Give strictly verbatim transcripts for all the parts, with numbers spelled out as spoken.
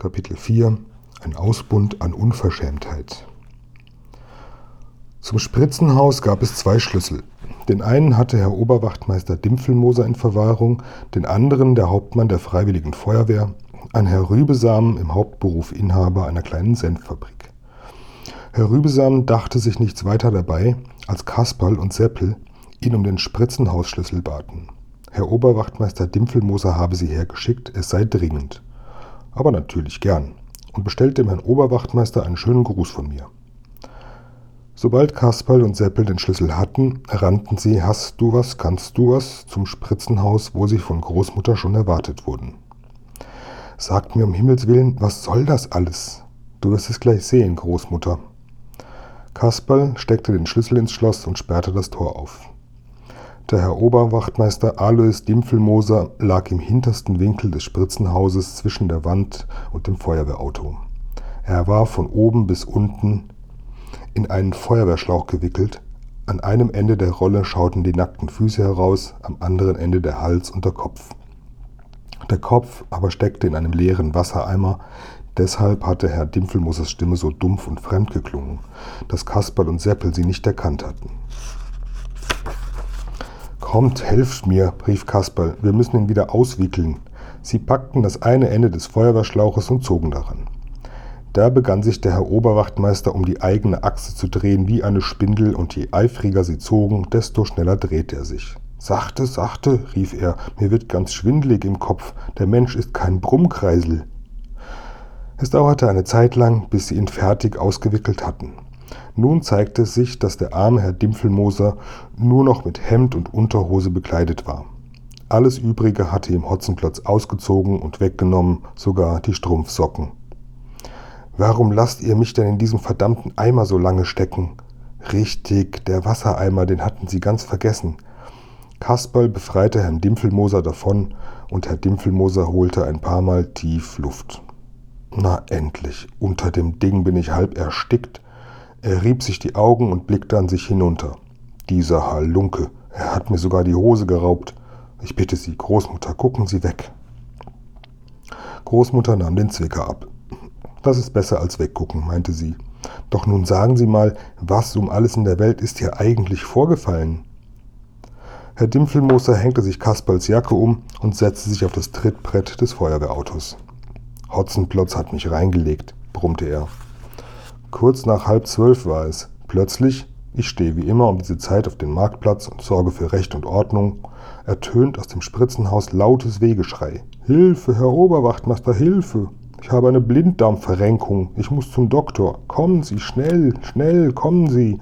Kapitel vier – Ein Ausbund an Unverschämtheit. Zum Spritzenhaus gab es zwei Schlüssel. Den einen hatte Herr Oberwachtmeister Dimpfelmoser in Verwahrung, den anderen der Hauptmann der Freiwilligen Feuerwehr, ein Herr Rübesamen, im Hauptberuf Inhaber einer kleinen Senffabrik. Herr Rübesamen dachte sich nichts weiter dabei, als Kasperl und Seppel ihn um den Spritzenhausschlüssel baten. Herr Oberwachtmeister Dimpfelmoser habe sie hergeschickt, es sei dringend. Aber natürlich gern, und bestellt dem Herrn Oberwachtmeister einen schönen Gruß von mir. Sobald Kasperl und Seppel den Schlüssel hatten, rannten sie, hast du was, kannst du was, zum Spritzenhaus, wo sie von Großmutter schon erwartet wurden. Sagt mir um Himmels Willen, was soll das alles? Du wirst es gleich sehen, Großmutter. Kasperl steckte den Schlüssel ins Schloss und sperrte das Tor auf. Der Herr Oberwachtmeister Alois Dimpfelmoser lag im hintersten Winkel des Spritzenhauses zwischen der Wand und dem Feuerwehrauto. Er war von oben bis unten in einen Feuerwehrschlauch gewickelt. An einem Ende der Rolle schauten die nackten Füße heraus, am anderen Ende der Hals und der Kopf. Der Kopf aber steckte in einem leeren Wassereimer, deshalb hatte Herr Dimpfelmosers Stimme so dumpf und fremd geklungen, dass Kasperl und Seppel sie nicht erkannt hatten. »Kommt, helft mir«, rief Kasperl, »wir müssen ihn wieder auswickeln.« Sie packten das eine Ende des Feuerwehrschlauches und zogen daran. Da begann sich der Herr Oberwachtmeister um die eigene Achse zu drehen wie eine Spindel, und je eifriger sie zogen, desto schneller drehte er sich. »Sachte, sachte«, rief er, »mir wird ganz schwindelig im Kopf, der Mensch ist kein Brummkreisel.« Es dauerte eine Zeit lang, bis sie ihn fertig ausgewickelt hatten. Nun zeigte es sich, dass der arme Herr Dimpfelmoser nur noch mit Hemd und Unterhose bekleidet war. Alles Übrige hatte ihm Hotzenplotz ausgezogen und weggenommen, sogar die Strumpfsocken. »Warum lasst ihr mich denn in diesem verdammten Eimer so lange stecken?« »Richtig, der Wassereimer, den hatten Sie ganz vergessen.« Kasperl befreite Herrn Dimpfelmoser davon, und Herr Dimpfelmoser holte ein paar Mal tief Luft. »Na endlich, unter dem Ding bin ich halb erstickt.« Er rieb sich die Augen und blickte an sich hinunter. »Dieser Halunke, er hat mir sogar die Hose geraubt. Ich bitte Sie, Großmutter, gucken Sie weg.« Großmutter nahm den Zwicker ab. »Das ist besser als weggucken«, meinte sie. »Doch nun sagen Sie mal, was um alles in der Welt ist hier eigentlich vorgefallen?« Herr Dimpfelmoser hängte sich Kasperls Jacke um und setzte sich auf das Trittbrett des Feuerwehrautos. »Hotzenplotz hat mich reingelegt«, brummte er. Kurz nach halb zwölf war es. Plötzlich, ich stehe wie immer um diese Zeit auf dem Marktplatz und sorge für Recht und Ordnung, ertönt aus dem Spritzenhaus lautes Wehgeschrei. »Hilfe, Herr Oberwachtmeister, Hilfe! Ich habe eine Blinddarmverrenkung. Ich muss zum Doktor. Kommen Sie, schnell, schnell, kommen Sie!«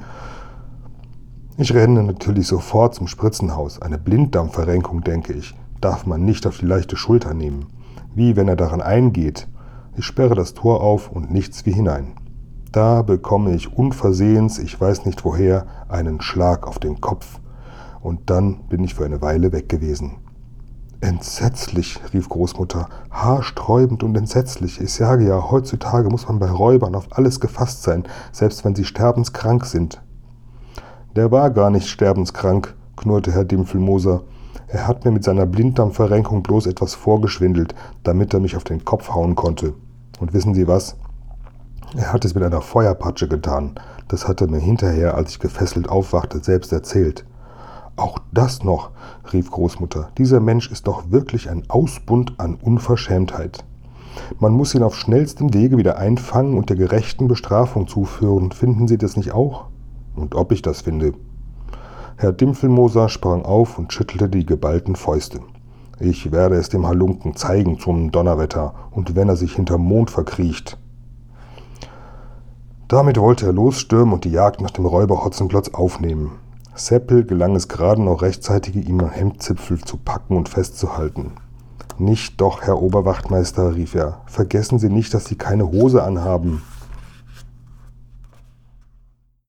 Ich renne natürlich sofort zum Spritzenhaus. Eine Blinddarmverrenkung, denke ich, darf man nicht auf die leichte Schulter nehmen. Wie wenn er daran eingeht. Ich sperre das Tor auf und nichts wie hinein. Da bekomme ich unversehens, ich weiß nicht woher, einen Schlag auf den Kopf. Und dann bin ich für eine Weile weg gewesen. »Entsetzlich«, rief Großmutter, »haarsträubend und entsetzlich. Ich sage ja, heutzutage muss man bei Räubern auf alles gefasst sein, selbst wenn sie sterbenskrank sind.« »Der war gar nicht sterbenskrank«, knurrte Herr Dimpfelmoser. »Er hat mir mit seiner Blinddarmverrenkung bloß etwas vorgeschwindelt, damit er mich auf den Kopf hauen konnte. Und wissen Sie was? Er hat es mit einer Feuerpatsche getan. Das hat er mir hinterher, als ich gefesselt aufwachte, selbst erzählt.« »Auch das noch«, rief Großmutter, »dieser Mensch ist doch wirklich ein Ausbund an Unverschämtheit. Man muss ihn auf schnellstem Wege wieder einfangen und der gerechten Bestrafung zuführen. Finden Sie das nicht auch?« »Und ob ich das finde?« Herr Dimpfelmoser sprang auf und schüttelte die geballten Fäuste. »Ich werde es dem Halunken zeigen zum Donnerwetter, und wenn er sich hinterm Mond verkriecht.« Damit wollte er losstürmen und die Jagd nach dem Räuber Hotzenplotz aufnehmen. Seppel gelang es gerade noch rechtzeitig, ihm am Hemdzipfel zu packen und festzuhalten. »Nicht doch, Herr Oberwachtmeister«, rief er, »vergessen Sie nicht, dass Sie keine Hose anhaben.«